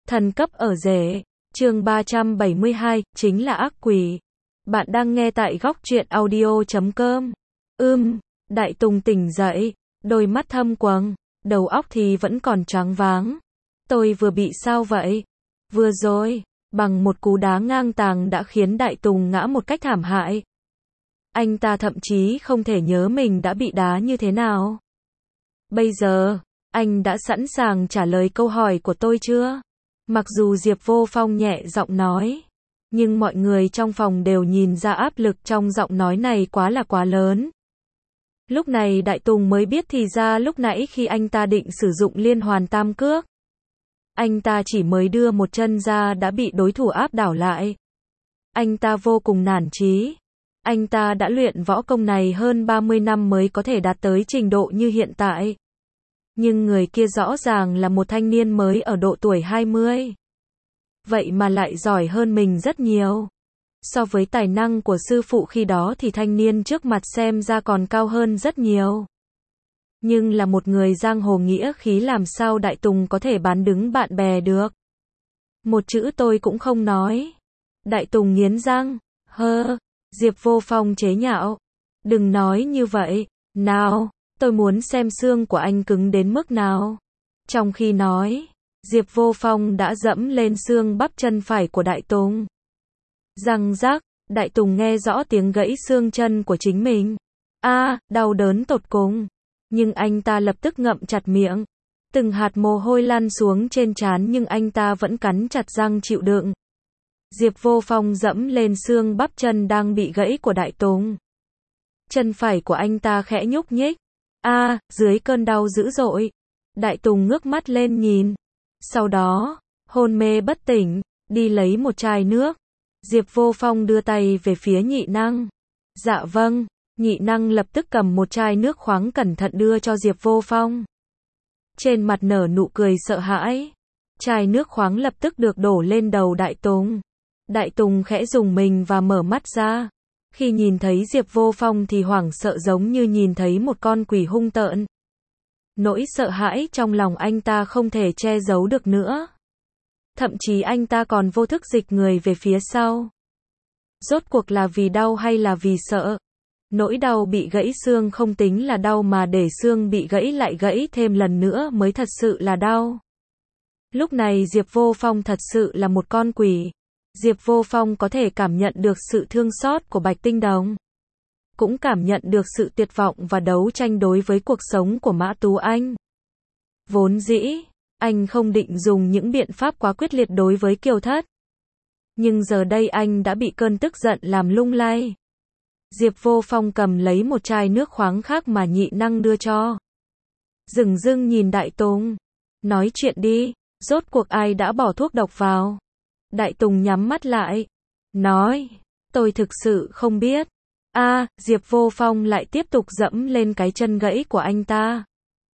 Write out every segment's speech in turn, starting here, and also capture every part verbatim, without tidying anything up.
Thần cấp ở rể. Chương ba trăm bảy mươi hai, chính là ác quỷ. Bạn đang nghe tại góc truyện audio chấm com. Ưm, Đại Tùng tỉnh dậy, đôi mắt thâm quầng, đầu óc thì vẫn còn choáng váng. Tôi vừa bị sao vậy? Vừa rồi, bằng một cú đá ngang tàng đã khiến Đại Tùng ngã một cách thảm hại. Anh ta thậm chí không thể nhớ mình đã bị đá như thế nào. Bây giờ, anh đã sẵn sàng trả lời câu hỏi của tôi chưa? Mặc dù Diệp Vô Phong nhẹ giọng nói, nhưng mọi người trong phòng đều nhìn ra áp lực trong giọng nói này quá là quá lớn. Lúc này Đại Tùng mới biết thì ra lúc nãy khi anh ta định sử dụng liên hoàn tam cước, anh ta chỉ mới đưa một chân ra đã bị đối thủ áp đảo lại. Anh ta vô cùng nản chí. Anh ta đã luyện võ công này hơn ba mươi năm mới có thể đạt tới trình độ như hiện tại. Nhưng người kia rõ ràng là một thanh niên mới ở độ tuổi hai mươi. Vậy mà lại giỏi hơn mình rất nhiều. So với tài năng của sư phụ khi đó thì thanh niên trước mặt xem ra còn cao hơn rất nhiều. Nhưng là một người giang hồ nghĩa khí làm sao Đại Tùng có thể bán đứng bạn bè được. Một chữ tôi cũng không nói. Đại Tùng nghiến răng, hơ, Diệp Vô Phong chế nhạo. Đừng nói như vậy, nào, tôi muốn xem xương của anh cứng đến mức nào. Trong khi nói, Diệp Vô Phong đã dẫm lên xương bắp chân phải của Đại Tùng. Răng rắc, Đại Tùng nghe rõ tiếng gãy xương chân của chính mình. A, à, đau đớn tột cùng. Nhưng anh ta lập tức ngậm chặt miệng. Từng hạt mồ hôi lăn xuống trên trán nhưng anh ta vẫn cắn chặt răng chịu đựng. Diệp Vô Phong dẫm lên xương bắp chân đang bị gãy của Đại Tùng. Chân phải của anh ta khẽ nhúc nhích. A, à, dưới cơn đau dữ dội. Đại Tùng ngước mắt lên nhìn. Sau đó, hôn mê bất tỉnh, đi lấy một chai nước. Diệp Vô Phong đưa tay về phía nhị năng. Dạ vâng, nhị năng lập tức cầm một chai nước khoáng cẩn thận đưa cho Diệp Vô Phong. Trên mặt nở nụ cười sợ hãi. Chai nước khoáng lập tức được đổ lên đầu Đại Tùng. Đại Tùng khẽ rùng mình và mở mắt ra. Khi nhìn thấy Diệp Vô Phong thì hoảng sợ giống như nhìn thấy một con quỷ hung tợn. Nỗi sợ hãi trong lòng anh ta không thể che giấu được nữa. Thậm chí anh ta còn vô thức dịch người về phía sau. Rốt cuộc là vì đau hay là vì sợ? Nỗi đau bị gãy xương không tính là đau mà để xương bị gãy lại gãy thêm lần nữa mới thật sự là đau. Lúc này Diệp Vô Phong thật sự là một con quỷ. Diệp Vô Phong có thể cảm nhận được sự thương xót của Bạch Tinh Đồng. Cũng cảm nhận được sự tuyệt vọng và đấu tranh đối với cuộc sống của Mã Tú Anh. Vốn dĩ, anh không định dùng những biện pháp quá quyết liệt đối với Kiều Thất. Nhưng giờ đây anh đã bị cơn tức giận làm lung lay. Diệp Vô Phong cầm lấy một chai nước khoáng khác mà nhị năng đưa cho. Dửng dưng nhìn Đại Tùng. Nói chuyện đi, rốt cuộc ai đã bỏ thuốc độc vào? Đại Tùng nhắm mắt lại. Nói, tôi thực sự không biết. A, à, Diệp Vô Phong lại tiếp tục dẫm lên cái chân gãy của anh ta.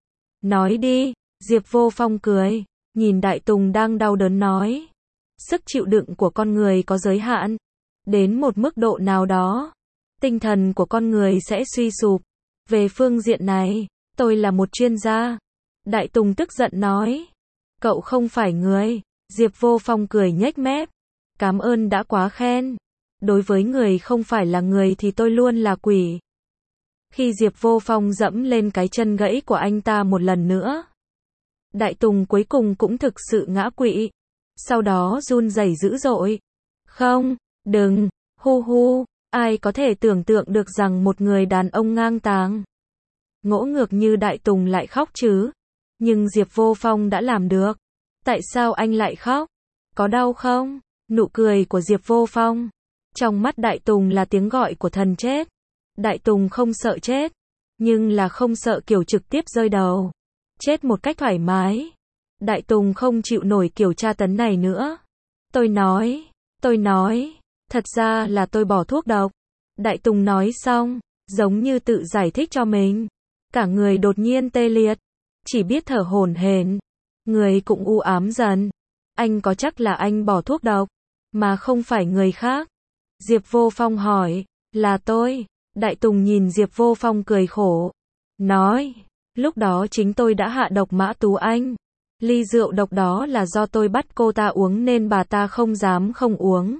Nói đi, Diệp Vô Phong cười, nhìn Đại Tùng đang đau đớn nói. Sức chịu đựng của con người có giới hạn. Đến một mức độ nào đó, tinh thần của con người sẽ suy sụp. Về phương diện này, tôi là một chuyên gia. Đại Tùng tức giận nói. Cậu không phải người. Diệp Vô Phong cười nhếch mép. Cảm ơn đã quá khen. Đối với người không phải là người thì tôi luôn là quỷ. Khi Diệp Vô Phong dẫm lên cái chân gãy của anh ta một lần nữa, Đại Tùng cuối cùng cũng thực sự ngã quỵ. Sau đó run rẩy dữ dội. Không, đừng, hu hu, ai có thể tưởng tượng được rằng một người đàn ông ngang tàng, ngỗ ngược như Đại Tùng lại khóc chứ. Nhưng Diệp Vô Phong đã làm được. Tại sao anh lại khóc? Có đau không? Nụ cười của Diệp Vô Phong. Trong mắt Đại Tùng là tiếng gọi của thần chết. Đại Tùng không sợ chết, nhưng là không sợ kiểu trực tiếp rơi đầu. Chết một cách thoải mái. Đại Tùng không chịu nổi kiểu tra tấn này nữa. Tôi nói, tôi nói, thật ra là tôi bỏ thuốc độc. Đại Tùng nói xong, giống như tự giải thích cho mình. Cả người đột nhiên tê liệt, chỉ biết thở hổn hển, người cũng u ám dần. Anh có chắc là anh bỏ thuốc độc, mà không phải người khác? Diệp Vô Phong hỏi, là tôi. Đại Tùng nhìn Diệp Vô Phong cười khổ. Nói, lúc đó chính tôi đã hạ độc Mã Tú Anh. Ly rượu độc đó là do tôi bắt cô ta uống nên bà ta không dám không uống.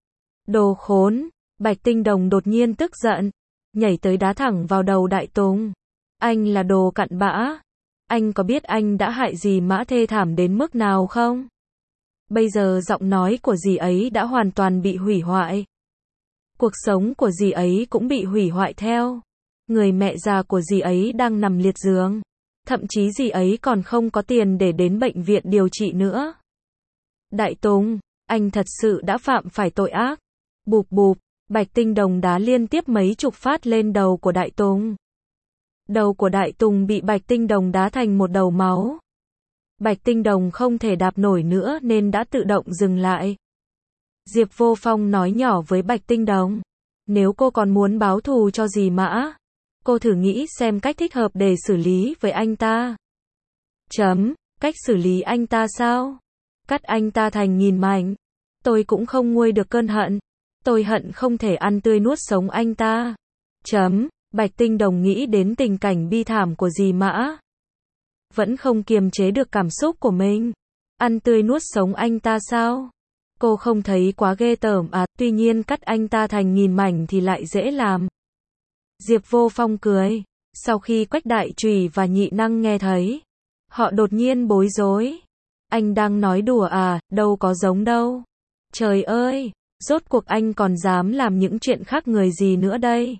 Đồ khốn, Bạch Tinh Đồng đột nhiên tức giận, nhảy tới đá thẳng vào đầu Đại Tùng. Anh là đồ cặn bã. Anh có biết anh đã hại dì Mã thê thảm đến mức nào không? Bây giờ giọng nói của dì ấy đã hoàn toàn bị hủy hoại. Cuộc sống của dì ấy cũng bị hủy hoại theo. Người mẹ già của dì ấy đang nằm liệt giường. Thậm chí dì ấy còn không có tiền để đến bệnh viện điều trị nữa. Đại Tùng, anh thật sự đã phạm phải tội ác. Bụp bụp, Bạch Tinh Đồng đá liên tiếp mấy chục phát lên đầu của Đại Tùng. Đầu của Đại Tùng bị Bạch Tinh Đồng đá thành một đầu máu. Bạch Tinh Đồng không thể đạp nổi nữa nên đã tự động dừng lại. Diệp Vô Phong nói nhỏ với Bạch Tinh Đồng. Nếu cô còn muốn báo thù cho dì Mã, cô thử nghĩ xem cách thích hợp để xử lý với anh ta. Chấm, cách xử lý anh ta sao? Cắt anh ta thành nghìn mảnh. Tôi cũng không nguôi được cơn hận. Tôi hận không thể ăn tươi nuốt sống anh ta. Chấm, Bạch Tinh Đồng nghĩ đến tình cảnh bi thảm của dì Mã. Vẫn không kiềm chế được cảm xúc của mình. Ăn tươi nuốt sống anh ta sao? Cô không thấy quá ghê tởm à, tuy nhiên cắt anh ta thành nghìn mảnh thì lại dễ làm. Diệp Vô Phong cười. Sau khi Quách Đại Trùy và Nhị Năng nghe thấy, họ đột nhiên bối rối. Anh đang nói đùa à, đâu có giống đâu. Trời ơi, rốt cuộc anh còn dám làm những chuyện khác người gì nữa đây?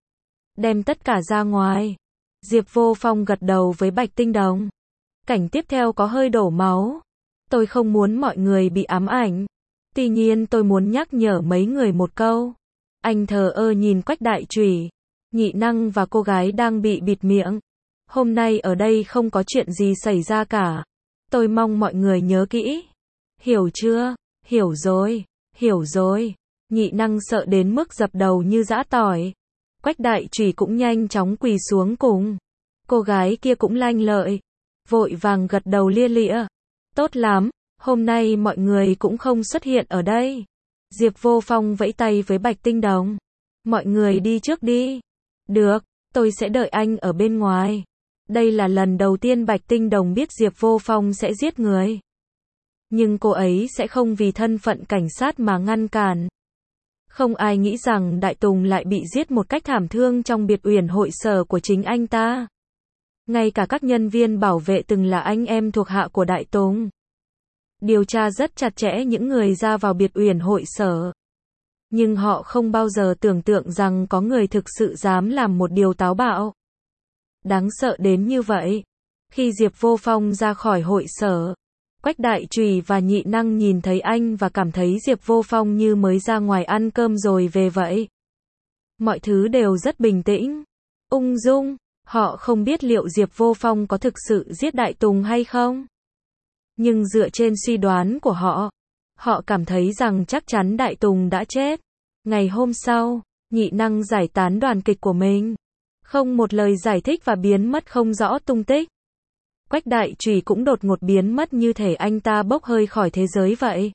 Đem tất cả ra ngoài. Diệp Vô Phong gật đầu với Bạch Tinh Đồng. Cảnh tiếp theo có hơi đổ máu. Tôi không muốn mọi người bị ám ảnh. Tuy nhiên tôi muốn nhắc nhở mấy người một câu. Anh thờ ơ nhìn Quách Đại Trùy, Nhị Năng và cô gái đang bị bịt miệng. Hôm nay ở đây không có chuyện gì xảy ra cả. Tôi mong mọi người nhớ kỹ. Hiểu chưa? Hiểu rồi, hiểu rồi. Nhị Năng sợ đến mức dập đầu như giã tỏi. Quách Đại Trùy cũng nhanh chóng quỳ xuống cùng. Cô gái kia cũng lanh lợi, vội vàng gật đầu lia lịa. Tốt lắm, hôm nay mọi người cũng không xuất hiện ở đây. Diệp Vô Phong vẫy tay với Bạch Tinh Đồng. Mọi người đi trước đi. Được, tôi sẽ đợi anh ở bên ngoài. Đây là lần đầu tiên Bạch Tinh Đồng biết Diệp Vô Phong sẽ giết người. Nhưng cô ấy sẽ không vì thân phận cảnh sát mà ngăn cản. Không ai nghĩ rằng Đại Tùng lại bị giết một cách thảm thương trong biệt uyển hội sở của chính anh ta. Ngay cả các nhân viên bảo vệ từng là anh em thuộc hạ của Đại Tùng. Điều tra rất chặt chẽ những người ra vào biệt uyển hội sở. Nhưng họ không bao giờ tưởng tượng rằng có người thực sự dám làm một điều táo bạo. Đáng sợ đến như vậy. Khi Diệp Vô Phong ra khỏi hội sở, Quách Đại Trùy và Nhị Năng nhìn thấy anh và cảm thấy Diệp Vô Phong như mới ra ngoài ăn cơm rồi về vậy. Mọi thứ đều rất bình tĩnh, ung dung. Họ không biết liệu Diệp Vô Phong có thực sự giết Đại Tùng hay không. Nhưng dựa trên suy đoán của họ, họ cảm thấy rằng chắc chắn Đại Tùng đã chết. Ngày hôm sau, Nhị Năng giải tán đoàn kịch của mình. Không một lời giải thích và biến mất không rõ tung tích. Quách Đại Trùy cũng đột ngột biến mất như thể anh ta bốc hơi khỏi thế giới vậy.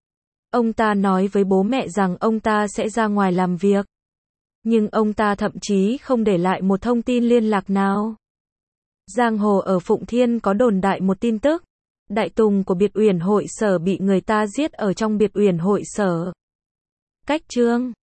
Ông ta nói với bố mẹ rằng ông ta sẽ ra ngoài làm việc. Nhưng ông ta thậm chí không để lại một thông tin liên lạc nào. Giang hồ ở Phụng Thiên có đồn đại một tin tức. Đại Tùng của biệt uyển hội sở bị người ta giết ở trong biệt uyển hội sở. Cách chương